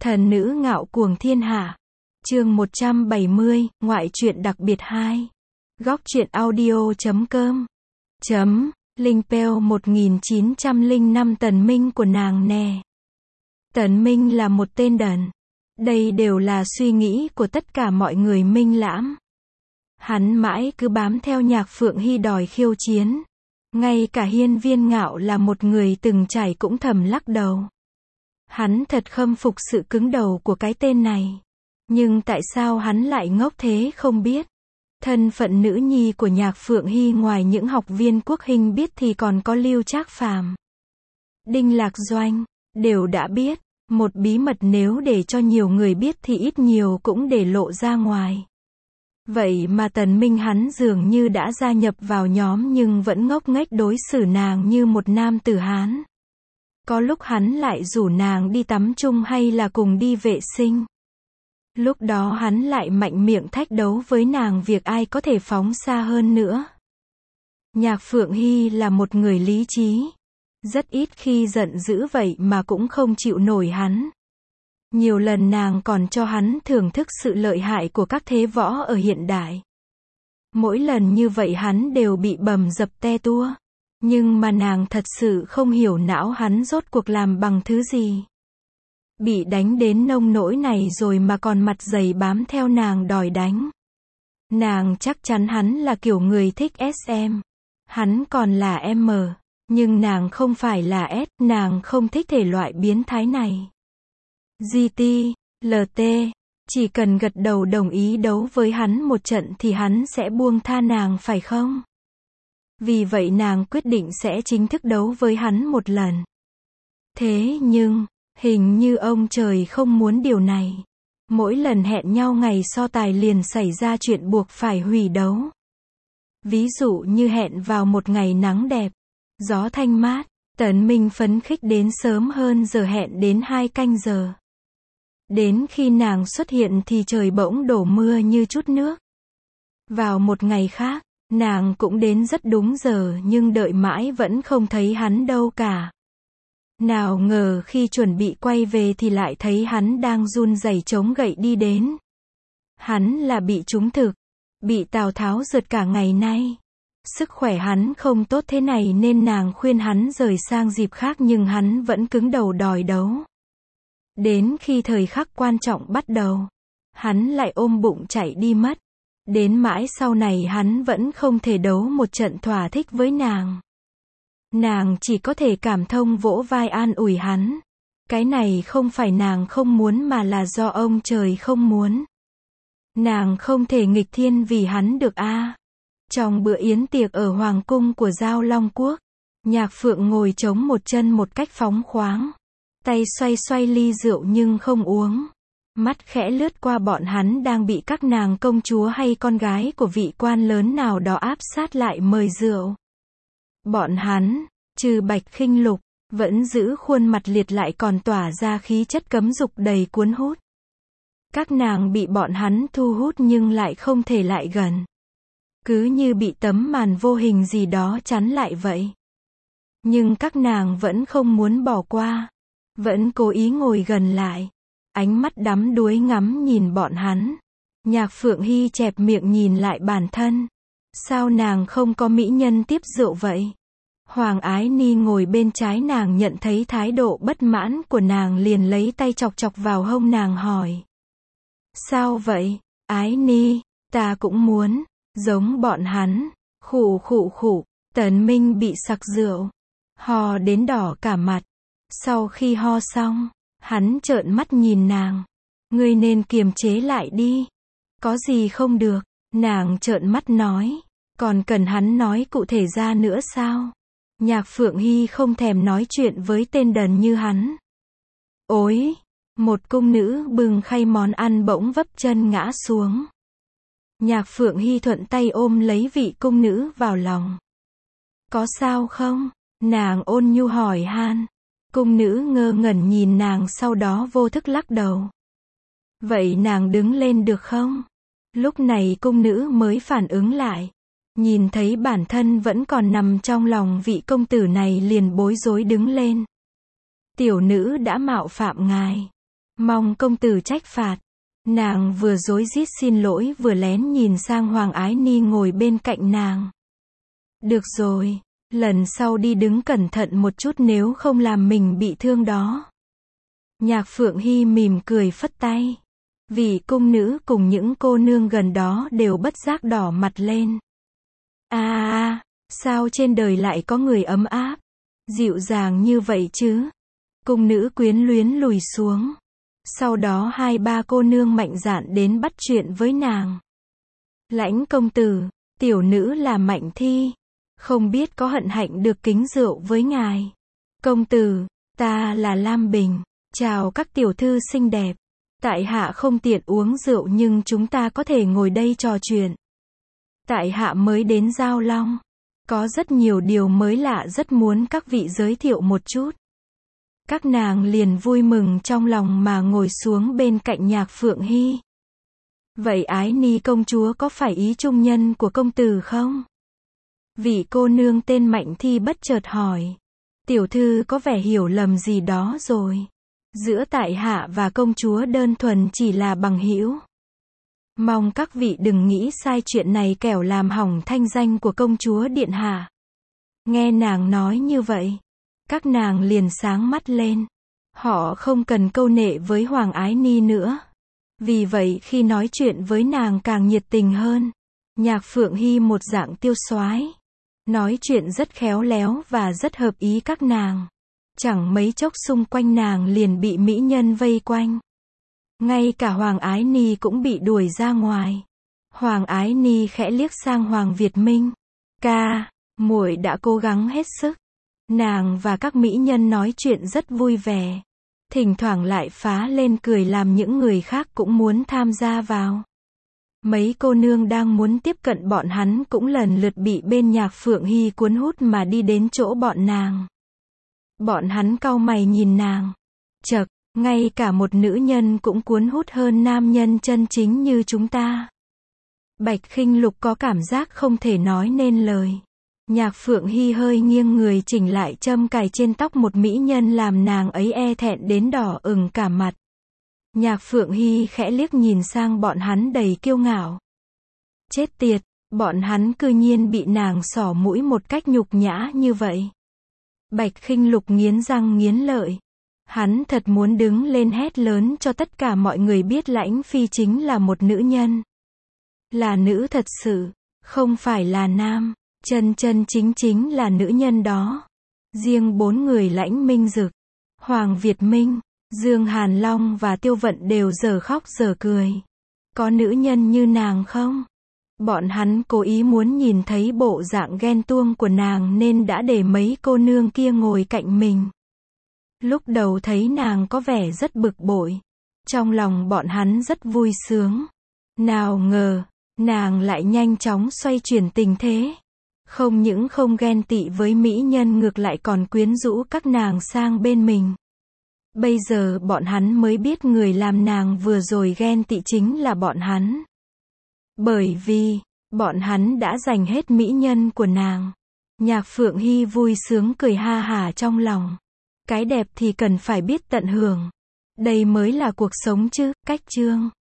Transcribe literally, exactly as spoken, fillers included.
Thần nữ ngạo cuồng thiên hạ. Chương một trăm bảy mươi, ngoại truyện đặc biệt hai. Góc truyện audio chấm com. Chấm, Linh Peo một nghìn chín trăm lẻ năm Tần Minh của nàng nè. Tần Minh là một tên đần. Đây đều là suy nghĩ của tất cả mọi người Minh Lãm. Hắn mãi cứ bám theo Nhạc Phượng Hy đòi khiêu chiến. Ngay cả Hiên Viên Ngạo là một người từng trải cũng thầm lắc đầu. Hắn thật khâm phục sự cứng đầu của cái tên này. Nhưng tại sao hắn lại ngốc thế không biết. Thân phận nữ nhi của Nhạc Phượng Hy ngoài những học viên Quốc Hinh biết thì còn có Lưu Trác Phàm, Đinh Lạc Doanh, đều đã biết. Một bí mật nếu để cho nhiều người biết thì ít nhiều cũng để lộ ra ngoài. Vậy mà Tần Minh hắn dường như đã gia nhập vào nhóm nhưng vẫn ngốc nghếch đối xử nàng như một nam tử Hán. Có lúc hắn lại rủ nàng đi tắm chung hay là cùng đi vệ sinh. Lúc đó hắn lại mạnh miệng thách đấu với nàng việc ai có thể phóng xa hơn nữa. Nhạc Phượng Hy là một người lý trí. Rất ít khi giận dữ vậy mà cũng không chịu nổi hắn. Nhiều lần nàng còn cho hắn thưởng thức sự lợi hại của các thế võ ở hiện đại. Mỗi lần như vậy hắn đều bị bầm dập te tua. Nhưng mà nàng thật sự không hiểu não hắn rốt cuộc làm bằng thứ gì. Bị đánh đến nông nỗi này rồi mà còn mặt dày bám theo nàng đòi đánh. Nàng chắc chắn hắn là kiểu người thích ét em. Hắn còn là em. Nhưng nàng không phải là S, nàng không thích thể loại biến thái này. giê tê, lờ tê, chỉ cần gật đầu đồng ý đấu với hắn một trận thì hắn sẽ buông tha nàng phải không? Vì vậy nàng quyết định sẽ chính thức đấu với hắn một lần. Thế nhưng, hình như ông trời không muốn điều này. Mỗi lần hẹn nhau ngày so tài liền xảy ra chuyện buộc phải hủy đấu. Ví dụ như hẹn vào một ngày nắng đẹp, gió thanh mát, Tần Minh phấn khích đến sớm hơn giờ hẹn đến hai canh giờ. Đến khi nàng xuất hiện thì trời bỗng đổ mưa như chút nước. Vào một ngày khác, nàng cũng đến rất đúng giờ nhưng đợi mãi vẫn không thấy hắn đâu cả. Nào ngờ khi chuẩn bị quay về thì lại thấy hắn đang run rẩy chống gậy đi đến. Hắn là bị trúng thực, bị Tào Tháo rượt cả ngày nay. Sức khỏe hắn không tốt thế này nên nàng khuyên hắn rời sang dịp khác nhưng hắn vẫn cứng đầu đòi đấu. Đến khi thời khắc quan trọng bắt đầu, hắn lại ôm bụng chạy đi mất. Đến mãi sau này hắn vẫn không thể đấu một trận thỏa thích với nàng. Nàng chỉ có thể cảm thông vỗ vai an ủi hắn. Cái này không phải nàng không muốn mà là do ông trời không muốn. Nàng không thể nghịch thiên vì hắn được a. À. Trong bữa yến tiệc ở Hoàng cung của Giao Long Quốc, Nhạc Phượng ngồi chống một chân một cách phóng khoáng. Tay xoay xoay ly rượu nhưng không uống. Mắt khẽ lướt qua bọn hắn đang bị các nàng công chúa hay con gái của vị quan lớn nào đó áp sát lại mời rượu. Bọn hắn, trừ Bạch Khinh Lục, vẫn giữ khuôn mặt liệt lại còn tỏa ra khí chất cấm dục đầy cuốn hút. Các nàng bị bọn hắn thu hút nhưng lại không thể lại gần. Cứ như bị tấm màn vô hình gì đó chắn lại vậy. Nhưng các nàng vẫn không muốn bỏ qua. Vẫn cố ý ngồi gần lại. Ánh mắt đắm đuối ngắm nhìn bọn hắn. Nhạc Phượng Hy chẹp miệng nhìn lại bản thân. Sao nàng không có mỹ nhân tiếp rượu vậy? Hoàng Ái Ni ngồi bên trái nàng nhận thấy thái độ bất mãn của nàng liền lấy tay chọc chọc vào hông nàng hỏi. Sao vậy, Ái Ni, ta cũng muốn, giống bọn hắn, khụ khụ khụ, Tần Minh bị sặc rượu, ho đến đỏ cả mặt. Sau khi ho xong, hắn trợn mắt nhìn nàng. Ngươi nên kiềm chế lại đi. Có gì không được, nàng trợn mắt nói. Còn cần hắn nói cụ thể ra nữa sao? Nhạc Phượng Hy không thèm nói chuyện với tên đần như hắn. Ôi! Một cung nữ bưng khay món ăn bỗng vấp chân ngã xuống. Nhạc Phượng Hy thuận tay ôm lấy vị cung nữ vào lòng. Có sao không? Nàng ôn nhu hỏi han. Cung nữ ngơ ngẩn nhìn nàng sau đó vô thức lắc đầu. Vậy nàng đứng lên được không? Lúc này cung nữ mới phản ứng lại. Nhìn thấy bản thân vẫn còn nằm trong lòng vị công tử này liền bối rối đứng lên. Tiểu nữ đã mạo phạm ngài. Mong công tử trách phạt. Nàng vừa rối rít xin lỗi vừa lén nhìn sang Hoàng Ái Ni ngồi bên cạnh nàng. Được rồi, lần sau đi đứng cẩn thận một chút nếu không làm mình bị thương đó. Nhạc Phượng Hy mỉm cười phất tay. Vị cung nữ cùng những cô nương gần đó đều bất giác đỏ mặt lên. À à, sao trên đời lại có người ấm áp, dịu dàng như vậy chứ? Cung nữ quyến luyến lùi xuống. Sau đó hai ba cô nương mạnh dạn đến bắt chuyện với nàng. Lãnh công tử, tiểu nữ là Mạnh Thi, không biết có hận hạnh được kính rượu với ngài. Công tử, ta là Lam Bình, chào các tiểu thư xinh đẹp. Tại hạ không tiện uống rượu nhưng chúng ta có thể ngồi đây trò chuyện. Tại hạ mới đến Giao Long, có rất nhiều điều mới lạ rất muốn các vị giới thiệu một chút. Các nàng liền vui mừng trong lòng mà ngồi xuống bên cạnh Nhạc Phượng Hy. Vậy Ái Ni công chúa có phải ý trung nhân của công tử không? Vị cô nương tên Mạnh Thi bất chợt hỏi. Tiểu thư có vẻ hiểu lầm gì đó rồi. Giữa tại hạ và công chúa đơn thuần chỉ là bằng hữu. Mong các vị đừng nghĩ sai chuyện này kẻo làm hỏng thanh danh của công chúa điện hạ. Nghe nàng nói như vậy, các nàng liền sáng mắt lên. Họ không cần câu nệ với Hoàng Ái Ni nữa. Vì vậy khi nói chuyện với nàng càng nhiệt tình hơn. Nhạc Phượng Hy một dạng tiêu soái, nói chuyện rất khéo léo và rất hợp ý các nàng. Chẳng mấy chốc xung quanh nàng liền bị mỹ nhân vây quanh. Ngay cả Hoàng Ái Ni cũng bị đuổi ra ngoài. Hoàng Ái Ni khẽ liếc sang Hoàng Việt Minh. Ca, muội đã cố gắng hết sức. Nàng và các mỹ nhân nói chuyện rất vui vẻ. Thỉnh thoảng lại phá lên cười làm những người khác cũng muốn tham gia vào. Mấy cô nương đang muốn tiếp cận bọn hắn cũng lần lượt bị bên Nhạc Phượng Hy cuốn hút mà đi đến chỗ bọn nàng. Bọn hắn cau mày nhìn nàng. Chậc, ngay cả một nữ nhân cũng cuốn hút hơn nam nhân chân chính như chúng ta. Bạch Khinh Lục có cảm giác không thể nói nên lời. Nhạc Phượng Hy hơi nghiêng người chỉnh lại châm cài trên tóc một mỹ nhân làm nàng ấy e thẹn đến đỏ ửng cả mặt. Nhạc Phượng Hy khẽ liếc nhìn sang bọn hắn đầy kiêu ngạo. Chết tiệt, bọn hắn cư nhiên bị nàng xỏ mũi một cách nhục nhã như vậy. Bạch Khinh Lục nghiến răng nghiến lợi. Hắn thật muốn đứng lên hét lớn cho tất cả mọi người biết Lãnh Phi chính là một nữ nhân. Là nữ thật sự, không phải là nam, chân chân chính chính là nữ nhân đó. Riêng bốn người Lãnh Minh Dực, Hoàng Việt Minh, Dương Hàn Long và Tiêu Vận đều dở khóc dở cười. Có nữ nhân như nàng không? Bọn hắn cố ý muốn nhìn thấy bộ dạng ghen tuông của nàng nên đã để mấy cô nương kia ngồi cạnh mình. Lúc đầu thấy nàng có vẻ rất bực bội. Trong lòng bọn hắn rất vui sướng. Nào ngờ, nàng lại nhanh chóng xoay chuyển tình thế. Không những không ghen tị với mỹ nhân ngược lại còn quyến rũ các nàng sang bên mình. Bây giờ bọn hắn mới biết người làm nàng vừa rồi ghen tị chính là bọn hắn. Bởi vì, bọn hắn đã giành hết mỹ nhân của nàng. Nhạc Phượng Hy vui sướng cười ha hả trong lòng. Cái đẹp thì cần phải biết tận hưởng. Đây mới là cuộc sống chứ, cách chương.